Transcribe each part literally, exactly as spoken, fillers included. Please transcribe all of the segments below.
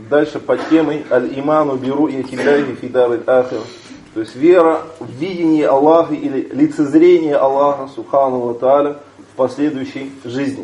дальше под темой «Аль-иману биру и тилляхи фидар аль-ахир». То есть вера в видение Аллаха или лицезрение Аллаха Субхану ва Тааля в последующей жизни.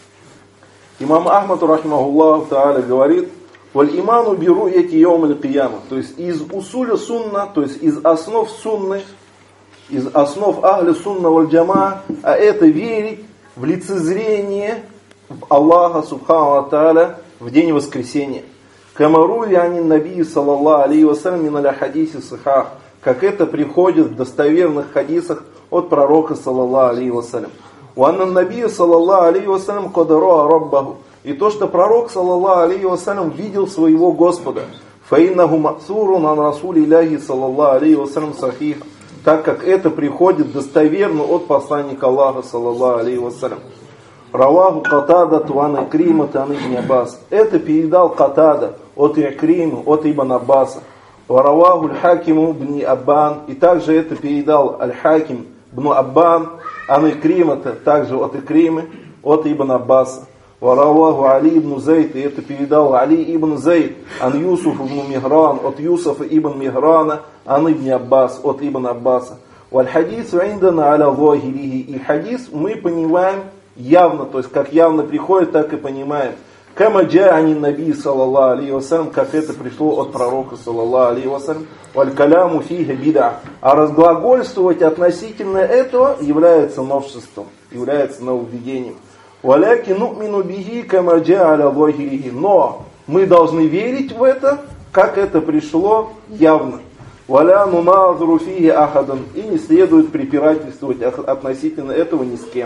Имам Ахмад, рахимахуллах Тааля, говорит: «Валь-иману биру и йом аль-кияма». То есть из усуля сунна, то есть из основ сунны, из основ ахли сунна валь джама, а это верить в лицезрение в Аллаха Субхану ва Тааля в день воскресения. Камару янин наби саллаллаху алейхи вассалям мин аль-хадиси сахах, как это приходит в достоверных хадисах от пророка саллаллаху алейхи вассалям. Уанна наби саллаллаху алейхи вассалям кадаруа раббаху, и то, что пророк саллаллаху алейхи вассалям видел своего Господа. Фаиннаху мa'сурун ан расулиллахи саллаллаху алейхи вассалям сахих, так как это приходит достоверно от посланника Аллаха саллаллаху алейхи вассалям. Раваху Катада туан Икрима тан ибн Аббас. Это передал Катада от Икрима, от Ибн Аббаса. Вараваху Аль-Хакиму бни Аббан. И также это передал Аль-Хаким бну Аббан. Ан Икрима, также от Икримы, от Ибн Аббаса. Вараваху Али ибн Зайд. И это передал Али ибн Зайд. Ан Юсуф ибн Мигран. От Юсуфа ибн Миграна. Ан Ибн Аббас. От Ибн Аббаса. Валь-хадис индана аля захирихи. И хадис мы понимаем явно, то есть как явно приходит, так и понимаем. Кама джа'ани наби саллаллаху алейхи вассалям, как это пришло от пророка саллаллаху алейхи вассалям. Валь каляму фиха бида. А разглагольствовать относительно этого является новшеством, является нововведением. Валяки ну'мину бихи кама джа'аля захирихи. Но мы должны верить в это, как это пришло явно. Валя нуназру фихи ахадан. И не следует препирательствовать относительно этого ни с кем.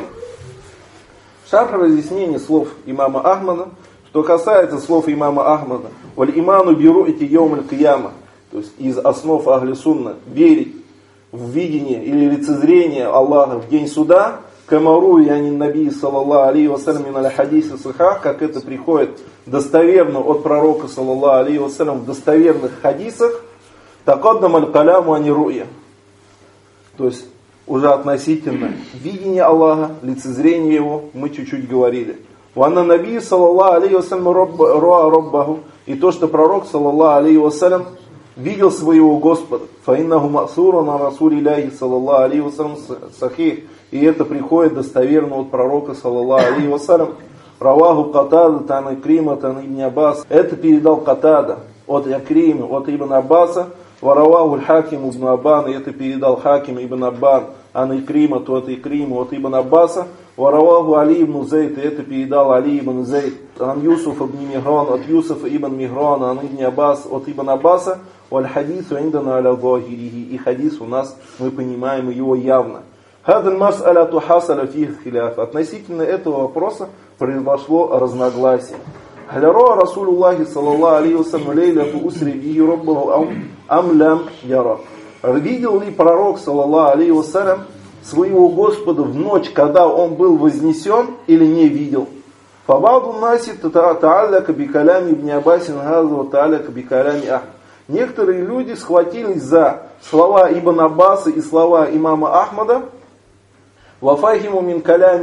Шарх разъяснение слов имама Ахмада. Что касается слов имама Ахмада, валь иману биру эти йом аль-кияма, то есть из основ ахли сунна, верить в видение или лицезрение Аллаха в день суда, камару янин наби саллаллаху алейхи вассалям мин аль-хадиси сахах, как это приходит достоверно от пророка саллаллаху алейхи вассалям в достоверных хадисах, такаддам аль-каляму ани ру'я. То есть уже относительно видения Аллаха, лицезрения Его, мы чуть-чуть говорили. Ванна наби саллаллаху алейхи вассалям руа раббаху. И то, что пророк саллаллаху алейхи вассалям видел своего Господа. Фаиннаху мa'сурун ан расулиллахи саллаллаху алейхи вассалям сахих. И это приходит достоверно от пророка саллаллаху алейхи вассалям. Раваху Катада тан Икрима тан ибн Аббас. Это передал Катада от Икрима, от Ибн Аббаса. Вараваху Аль-Хаким ибн Аббан, и это передал Хаким ибн Аббан, ан Икрима, то от Икрима, от Ибн Аббаса. Вараваху Али ибн Зайд, и это передал Али ибн Зайд, ан Юсуф ибн Мигран, от Юсуфа ибн Мигран, ан Ибн Аббас, от Ибн Аббаса. Валь хадису индана аля захирихи, и хадис у нас, мы понимаем его явно. Хадаль мас'аляту хасаля фих хиляф. Относительно этого вопроса произошло разногласие. Халяро Расулуллахи саллаллаху алейхи вассалям лейляту усри бихи раббаху ам лям яра. Видел ли пророк саллаллаху алейхи вассалям своего Господа в ночь, когда он был вознесен, или не видел? Фабаду наси та'алляка бикалями ибн Аббасин газва та'алляка бикалями Ахмад. Некоторые люди схватились за слова Ибн Аббаса и слова имама Ахмада. Вафахиму мин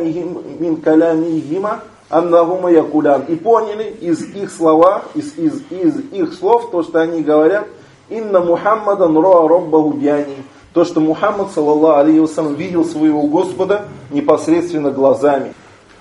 калямихима аннахума якулян. И поняли из их слова, из, из, из их слов, то, что они говорят, инна Мухаммадан роа роббаху бьяни. То, что Мухаммад, саллаллаху алейхи вассалям, видел своего Господа непосредственно глазами.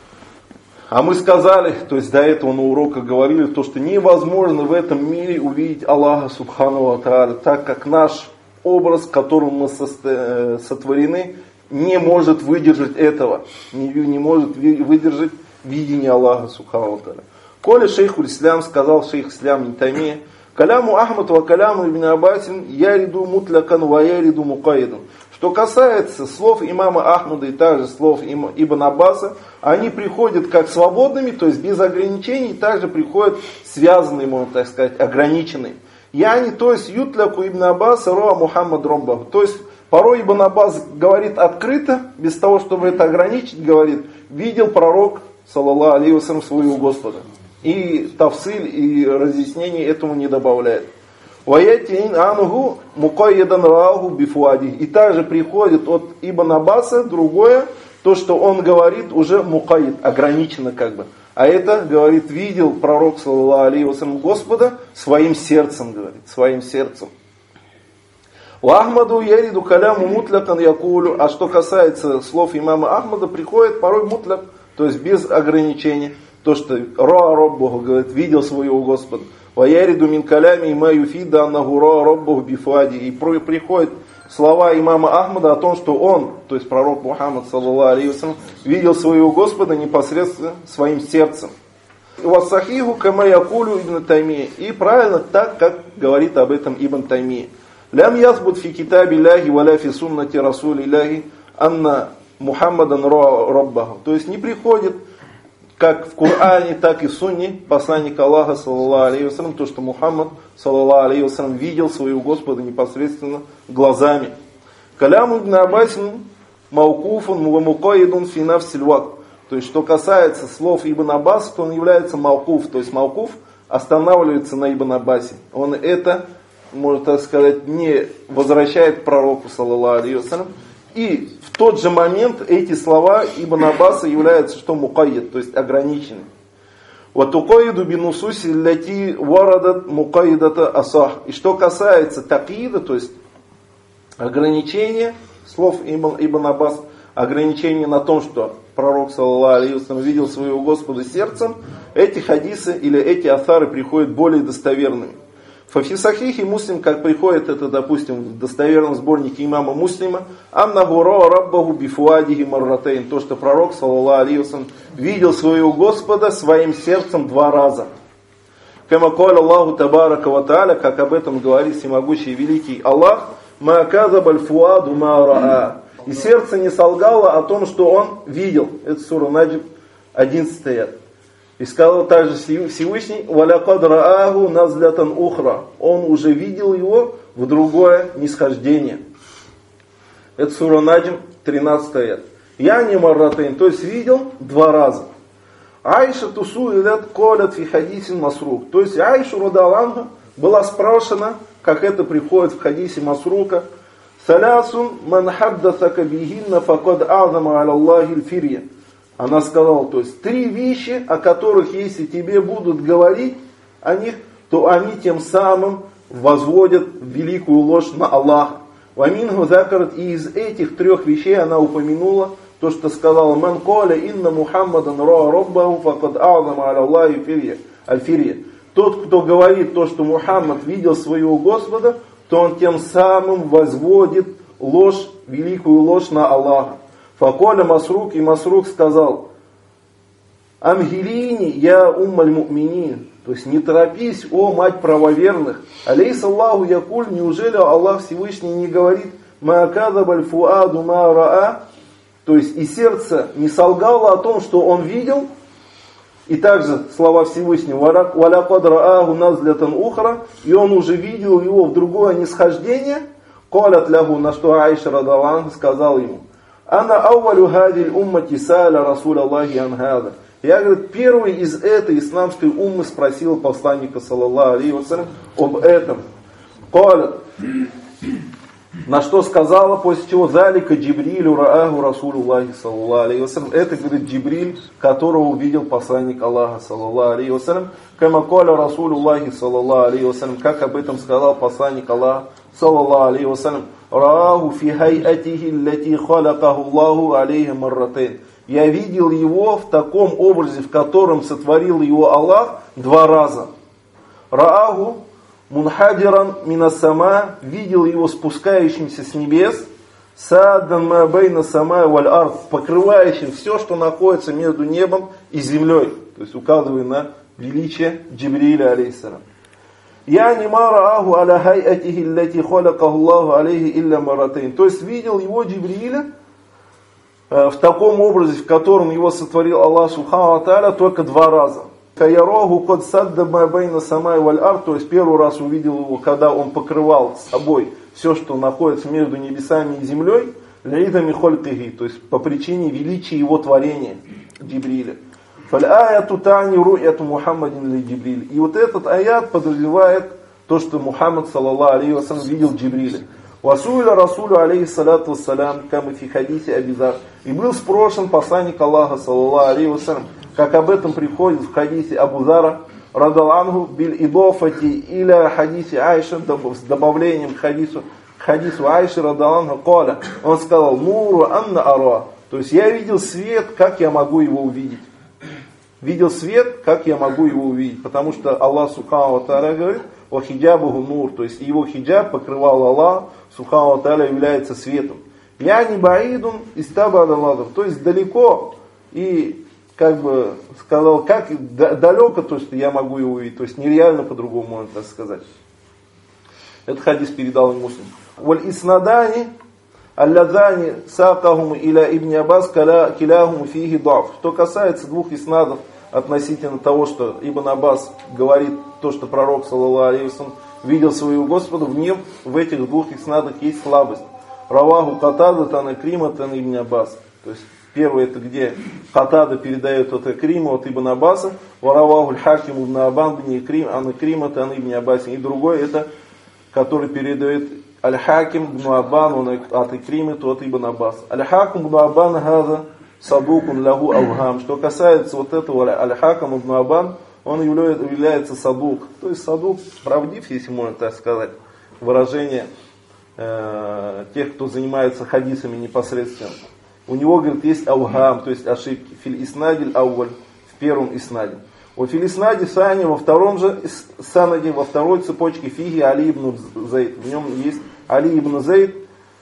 А мы сказали, то есть до этого на уроках говорили, то, что невозможно в этом мире увидеть Аллаха Субхану ва Тааля, так как наш образ, которым мы сотворены, не может выдержать этого, не, не может выдержать видение Аллаха Субхану ва Тааля. Коли шейхуль Ислям, сказал шейх Ислям ибн Таймия, каляму Ахмад ва каляму ибн Аббасин яриду мутлякан ва яриду мукайдан. Что касается слов имама Ахмада и также слов Ибн Аббаса, они приходят как свободными, то есть без ограничений, также приходят связанные, можно так сказать, ограниченные. Яни, то есть ютляку Ибн Аббаса роа Мухаммад роббаху. То есть порой Ибн Аббас говорит открыто, без того, чтобы это ограничить, говорит, видел пророк, саллаллаху алейхи вассалям, своего Господа. И тавсиль, и разъяснение этому не добавляет. И также приходит от Ибн Аббаса другое, то, что он говорит уже мукайид, ограничено как бы. А это, говорит, видел пророк, саллаллаху алейхи вассалям, Господа своим сердцем, говорит, своим сердцем. У Ахмаду яриду каляму мутлякан якулю. А что касается слов имама Ахмада, приходит порой мутляк, то есть без ограничения. То, что Ра Роббуху, говорит, видел своего Господа. Ва яриду мин калями има юфида аннаху Ра Роббуху бифуади. И приходят слова имама Ахмада о том, что он, то есть пророк Мухаммад, саллаллаху алейхи вассалям, видел своего Господа непосредственно своим сердцем. Вассахиху кама якулю ибн Таймия. И правильно так, как говорит об этом Ибн Таймия. Лям язбут фи китаби Аллахи валя фи суннати расули Аллахи анна Мухаммадан ра Раббаху. То есть не приходит, как в Коране, так и в Сунне, посланник Аллаха, саллаллаху алейхи вассалям, то, что Мухаммад, саллаллаху алейхи вассалям, видел своего Господа непосредственно глазами. Каляму ибн Аббасин маукуфун ва мукайидун фи нафсиль вакт. То есть, что касается слов Ибн Аббаса, то он является маукуф. То есть, маукуф останавливается на Ибн Аббасе. Он это, можно так сказать, не возвращает к пророку, саллаллаху алейхи вассалям. И в тот же момент эти слова Ибн Аббаса являются, что мукайид, то есть ограничены. Вот укайиду бинусуси ляти варадат мукайидата асах. И что касается такида, то есть ограничения слов Ибн, Ибн Аббас, ограничение на том, что пророк, саллаллаху алейхи вассалям, видел своего Господа сердцем, эти хадисы или эти асары приходят более достоверными. Фафи сахихи Муслим, как приходит это, допустим, в достоверном сборнике имама Муслима, аннаху ра раббаху бифуадихи марратейн, то, что пророк, саллаллаху алейхи вассалям, видел своего Господа своим сердцем два раза. Кама каля Аллаху табарака ва тааля, как об этом говорит всемогущий и великий Аллах, ма казабаль фуаду ма раа. И сердце не солгало о том, что он видел. Это сура Наджм, одиннадцатый аят. И сказал также Всевышний, «Валякад рааху назлятан ухра». Он уже видел его в другое нисхождение. Это сура Наджм, тринадцатый аят. Я не марратейн, то есть видел два раза. Айша тусу илят колят фи хадисин масрук. То есть Айшу радаланха была спрашена, как это приходит в хадисе Масрука, «Салясун ман хаддасака бихинна факад азама аля Аллахи л-фирья». Она сказала, то есть три вещи, о которых, если тебе будут говорить о них, то они тем самым возводят великую ложь на Аллаха. Ваминху закарат, и из этих трех вещей она упомянула то, что сказала, «Ман коля инна Мухаммадан ра раббаху факад азама аля Аллахи аль-фирья». Тот, кто говорит то, что Мухаммад видел своего Господа, то он тем самым возводит ложь, великую ложь на Аллаха. Факоля Масрук, и Масрук сказал, «Амгилини, я уммаль му'минин». То есть не торопись, о мать правоверных. Алейс Аллаху якуль, неужели Аллах Всевышний не говорит, «Ма кадабаль фуаду ма раа». То есть и сердце не солгало о том, что он видел. И также слова Всевышнего, «Валякад рааху назлятан ухра», и он уже видел его в другое нисхождение. Калят лягу, на что Аиша радаллаху сказал ему, «Ана ауалю хадиль уммати сааля Расуль Аллахи анхада». Я, говорит, первый из этой исламской уммы спросил посланника, саллаллаху алейхи вассалям, об этом. Калят, на что сказала, после чего «Залика Джибрилю рааху Расулю Аллахи, саллаллаху алейхи вассалям». Это, говорит, Джибриль, которого увидел посланник Аллаха, саллаллаху алейхи вассалям. Кама каля Расулю Аллахи, саллаллаху алейхи вассалям. Как об этом сказал посланник Аллаха, саллаллаху алейхи вассалям. «Рааху фи хайатихи лати халакаху Аллаху алейхи марратейн». Я видел его в таком образе, в котором сотворил его Аллах два раза. «Рааху мунхадиран минасама», видел его спускающимся с небес, «саадан ма бейна сама валь ард», покрывающим все, что находится между небом и землей. То есть указывая на величие Джибриля, алейхиссалям. «Я не марааху аля хайатихи лати халакаху Аллаху алейхи илля маратейн». То есть видел его Джибриля в таком образе, в котором его сотворил Аллах субхану ва тааля, только два раза. «Каяроху код садда ма бейна самай валь ард», то есть первый раз увидел его, когда он покрывал собой все, что находится между небесами и землей, лидами холькихи, то есть по причине величия его творения Джибриля. «Фаль-аяту тани ру'яту Мухаммадин ли Джибриль». И вот этот аят подразумевает то, что Мухаммад, саллаллаху алейхи вассалям, видел Джибриля. «Васуиля Расулю алейхи салату вассалям, кама фи хадисе Абизар». И был спрошен посланник Аллаха, саллаллаху алейхи вассалям, как об этом приходит в хадисе Абу Зара, радаллаху биль идофати иля хадисе Айша, с добавлением к хадису, к хадису Айши, радаллаху, каля. Он сказал, нуру анна ара. То есть я видел свет, как я могу его увидеть. Видел свет, как я могу его увидеть. Потому что Аллах Субхану ва Тааля говорит, «Ва хиджабуху нур», то есть его хиджаб покрывал Аллах Субхану ва Тааля, является светом. «Я не баидун истабадалладов», то есть далеко, и как бы сказал, как далеко, то, что я могу его увидеть, то есть нереально по-другому можно так сказать. Этот хадис передал им Муслим. «Валь иснадани аллазани сакахум иля ибн Аббас киляхум фихи даф». Что касается двух иснадов относительно того, что Ибн Аббас говорит то, что пророк, саллаллаху алейхи ва саллям, видел своего Господа, в нем, в этих двух иснадах есть слабость. Раваху Катада тан Икрима тан Ибн Аббас. То есть первое это где Катада передает от Икрима, от Ибн Аббаса, Вараваху Хаким ибн Абан бни Икрима ан Икрима тан Ибн Аббас. И другое это, который передает Аль-Хаким ибн Абан от Икримы, то от Ибн Аббас. Аль-Хаким ибн Абан хаза садукун лаху авгам. Что касается вот этого Аль-Хаким ибн Абан, он является садук. То есть садук правдив, если можно так сказать. Выражение э, тех, кто занимается хадисами непосредственно. У него, говорит, есть авгам, то есть ошибки. Филь иснадиль ауаль, в первом иснаде. У филь иснаде сани, во втором же санаде, во второй цепочке фиги Али ибн Зайд. В нем есть Али ибн Зайд,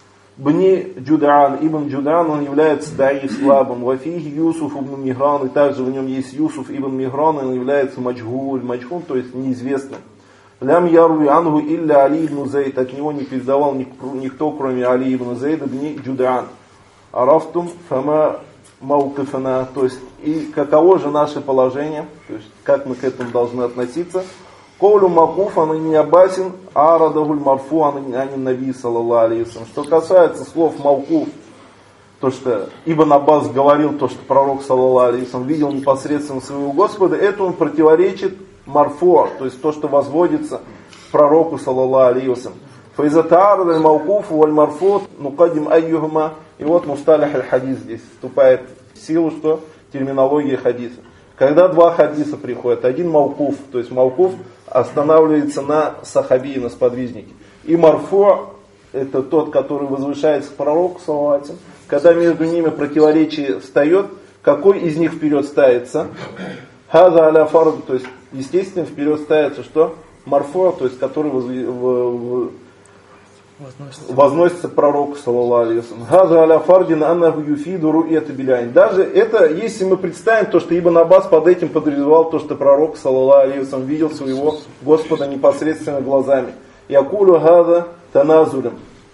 бни Джудаан, ибн Джудаан, он является даиф слабым. Во фиги Юсуф ибн Мигран, и также в нем есть Юсуф ибн Мигран, он является маджгуль, маджгуль, то есть неизвестным. Лям ярви ангу илля Али ибн Зайд, от него не передавал никто, кроме Али ибн Зайда, бни Джудаан. Арафтум фама маукифана, то есть и каково же наше положение, то есть как мы к этому должны относиться. Коулю макуф ан ибн Аббасин арадахуль марфу ан наби саллаллаху алейхи ва саллям. Что касается слов маукуф, то что Ибн Аббас говорил, то что пророк саллаллаху алейхи ва саллям видел непосредственно своего Господа, это он противоречит марфу, то есть то, что возводится к пророку саллаллаху алейхи ва саллям. Фаизатаар аль маукуф валь марфу нукадим айюхма. И вот мусталих аль-хадис здесь вступает в силу, что терминология хадиса. Когда два хадиса приходят, один маукуф, то есть маукуф останавливается на сахаби, на сподвижнике. И марфу, это тот, который возвышается к пророку, саллаллаху алейхи ва саллям. Когда между ними противоречие встает, какой из них вперед ставится? Хаза аля фард, то есть естественно вперед ставится что? Марфу, то есть который возвышается. Возносится. Возносится к пророку, саллаллаху алейхи ва саллям. Хаза аля фардин аннаху юфиду ру'ята биляйн. Даже это, если мы представим то, что Ибн Аббас под этим подразумевал то, что пророк, саллаллаху алейхи ва саллям, видел своего Господа непосредственно глазами. Якулю хаза таназулем.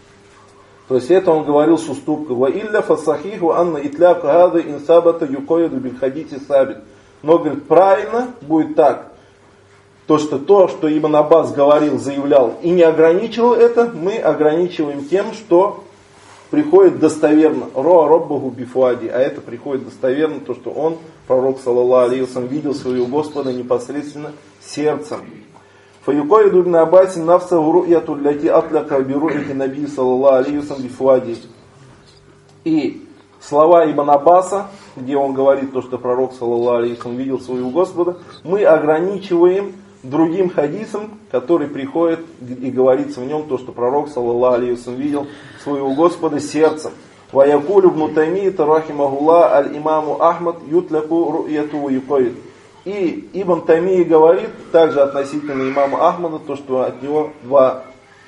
То есть это он говорил с уступкой. Ва илля фасахиху анна итляк хаза инсабата юкоиду биль хадити сабит. Но, говорит, правильно будет так. То, что то, что Ибн Аббас говорил, заявлял и не ограничивал это, мы ограничиваем тем, что приходит достоверно. Роа роббаху бифуади, а это приходит достоверно, то, что он, пророк, саллаллаху алейхи ва саллям, видел своего Господа непосредственно сердцем. Фаюкоиду ибн Аббасин нафсаху ру'яту ляти атляка биру'яти наби саллаллаху алейхи ва саллям бифуади. И слова Ибн Аббаса, где он говорит то, что пророк, саллаллаху алейхи ва саллям, видел своего Господа, мы ограничиваем другим хадисом, который приходит и говорится в нем то, что пророк, саллаллаху алейхи ва саллям, видел своего Господа сердцем. Ва якулю ибн Таймийя рахимахуллах аль-имаму Ахмад ютляку ру'яту ва юкоид. И Ибн Таймийя говорит, также относительно имама Ахмада, то, что от него два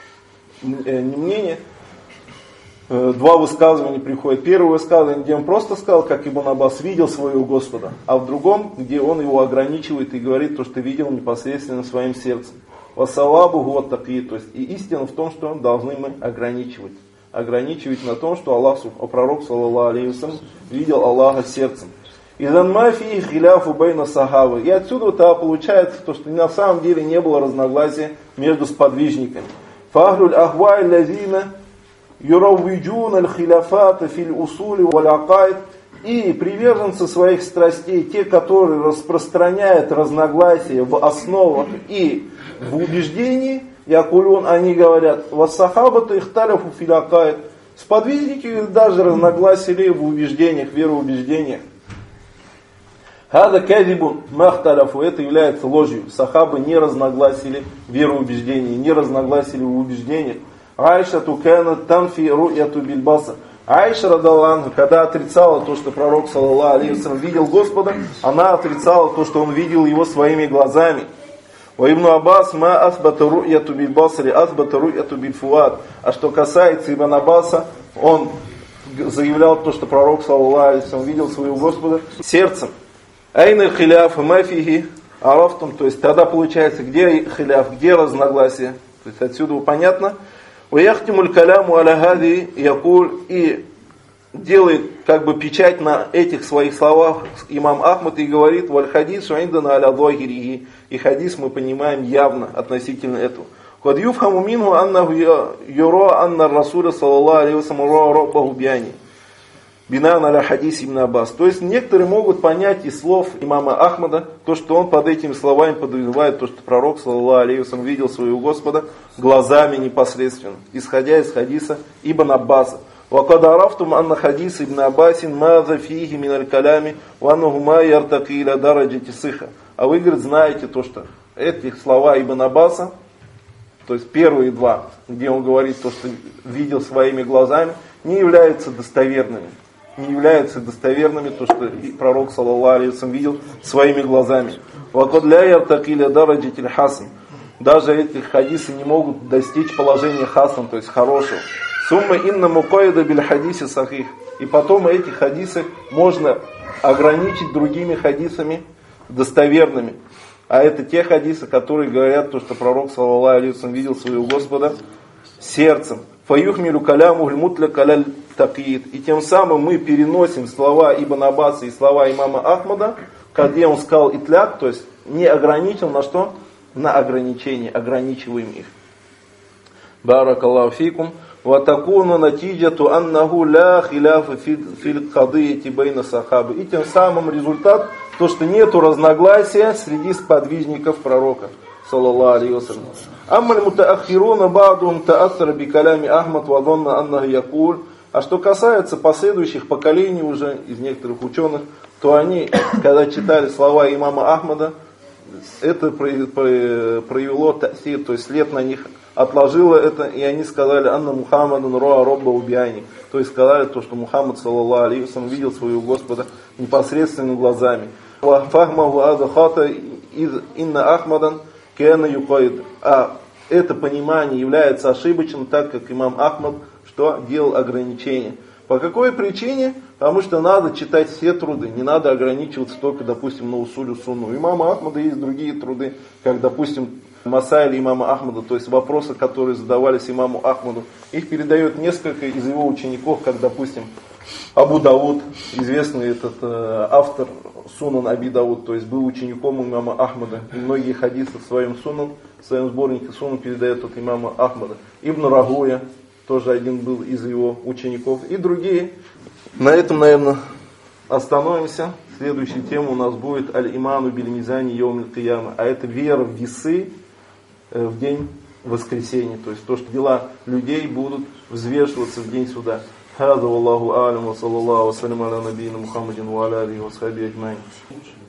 мнения, два высказывания приходят. Первое высказывание, где он просто сказал, как Ибн Аббас видел своего Господа, а в другом, где он его ограничивает и говорит то, что видел непосредственно своим сердцем. Вассалабу вот такие, то есть и истина в том, что должны мы ограничивать. Ограничивать на том, что Аллах, пророк, саллаллаху алейхи ва саллям, видел Аллаха сердцем. И занмафи хиляфу бейна сахабы. И отсюда-то получается то, что на самом деле не было разногласия между сподвижниками. Фахлюль ахвай лазина юраввиджун аль-хиляфата фил усули валь-акайд. И приверженцы своих страстей, те, которые распространяют разногласия в основах и в убеждении, якулюн, они говорят, вассахабата ихталяфу фил акайд. Сподвижники даже разногласили в убеждениях, вероубеждениях. Хада кадибун махталяфу, это является ложью. Сахабы не разногласили в вероубеждении, не разногласили в убеждениях. Айша тукана танфи ру'яту бильбаса. Айша радаллаху, когда отрицала то, что пророк саллаллаху алейхи ва саллям видел Господа, она отрицала то, что он видел его своими глазами. Ва ибн Аббас ма асбата ру'яту бильбасари асбата ру'яту бильфуад. А что касается Ибн Аббаса, он заявлял то, что пророк саллаллаху алейхи ва саллям видел своего Господа сердцем. Айна хиляф мафихи арафтум, то есть тогда получается, где хиляф, где разногласие. То есть отсюда понятно. Уяхтимуль каляму аля хади якуль, и делает как бы печать на этих своих словах имам Ахмад и говорит: валь хадис уиндана аля зохириhi, и хадис мы понимаем явно относительно этого. Кад юфхаму минху аннаху юра анна расуля саллаллаху алейхи ва саллям ра раббаху бияни. Бинан аля хадис ибн Аббас. То есть некоторые могут понять из слов имама Ахмада то, что он под этими словами подразумевает то, что пророк саллаллаху алейхи ва саллям видел своего Господа глазами непосредственно, исходя из хадиса ибн Аббаса. وَقَدْ عَرَفْتُمْ أَنَّ حَدِيث ابن عباس ماذا فيه من الكلام وأنه ما يرتقي إلى درجة الصحة. А вы, говорит, знаете то, что эти слова ибн Аббаса, то есть первые два, где он говорит то, что видел своими глазами, не являются достоверными. Не являются достоверными, то, что пророк саллаллаху алейхи ва саллям видел своими глазами. وَقَدْ لَا يَرْتَقِي إلى درجة الحسن. Даже эти хадисы не могут достичь положения хасан, то есть хорошего. Сумма инна мукайда биль хадиси сахих. И потом эти хадисы можно ограничить другими хадисами достоверными. А это те хадисы, которые говорят, то, что пророк саллаллаху алейхи ва саллям видел своего Господа сердцем. Фаюхмилю каляму гульмутля каляль такиит. И тем самым мы переносим слова Ибн Аббаса и слова имама Ахмада, где он сказал итляк, то есть не ограничил на что? На ограничение, ограничиваем их. Баракаллаху фикум. وَتَكُونُ نَتِيجَةُ أَنَّهُ لَا خِلَافَ فِي الْقَضِيَّةِ بَيْنَ الصَّحَابَةِ. И тем самым результат, то, что нету разногласия среди сподвижников пророка, саллаллаху алейхи ва саллям. أَمَّا الْمُتَأَخِّرُونَ بَعْضُهُمْ تَأَثَّرَ بِكَلَامِ أَحْمَدَ وَظَنَّ أَنَّهُ يَقُولُ. А что касается последующих поколений уже из некоторых ученых, то они, когда читали слова имама Ахмада, это проявило та'сир, то есть след на них отложило это, и они сказали: «Анна Мухаммадан роа робба убияни». То есть сказали то, что Мухаммад саллаллаху алейхи ва саллям видел своего Господа непосредственными глазами. «Фахмаху ада хата инна Ахмадан кена юкаид». А это понимание является ошибочным, так как имам Ахмад что делал ограничения. По какой причине? Потому что надо читать все труды, не надо ограничиваться только, допустим, на усулю сунну. У имама Ахмада есть другие труды, как, допустим, Масайль имама Ахмада, то есть вопросы, которые задавались имаму Ахмаду. Их передает несколько из его учеников, как, допустим, Абу Дауд, известный этот э, автор Сунан Аби Дауд, то есть был учеником имама Ахмада. И многие хадисы в своем Сунан, в своем сборнике Сунан передает от имама Ахмада. Ибн Рагуя тоже один был из его учеников. И другие. На этом, наверное, остановимся. Следующая тема у нас будет Аль-Иману биль-Мизани йоумиль кияма. А это вера в весы в день воскресения. То есть то, что дела людей будут взвешиваться в день суда. Хаза валлаху алям ва саллаллаху ва саллям аля набийна Мухаммадин ва аля алихи ва сахбихи аджмаин.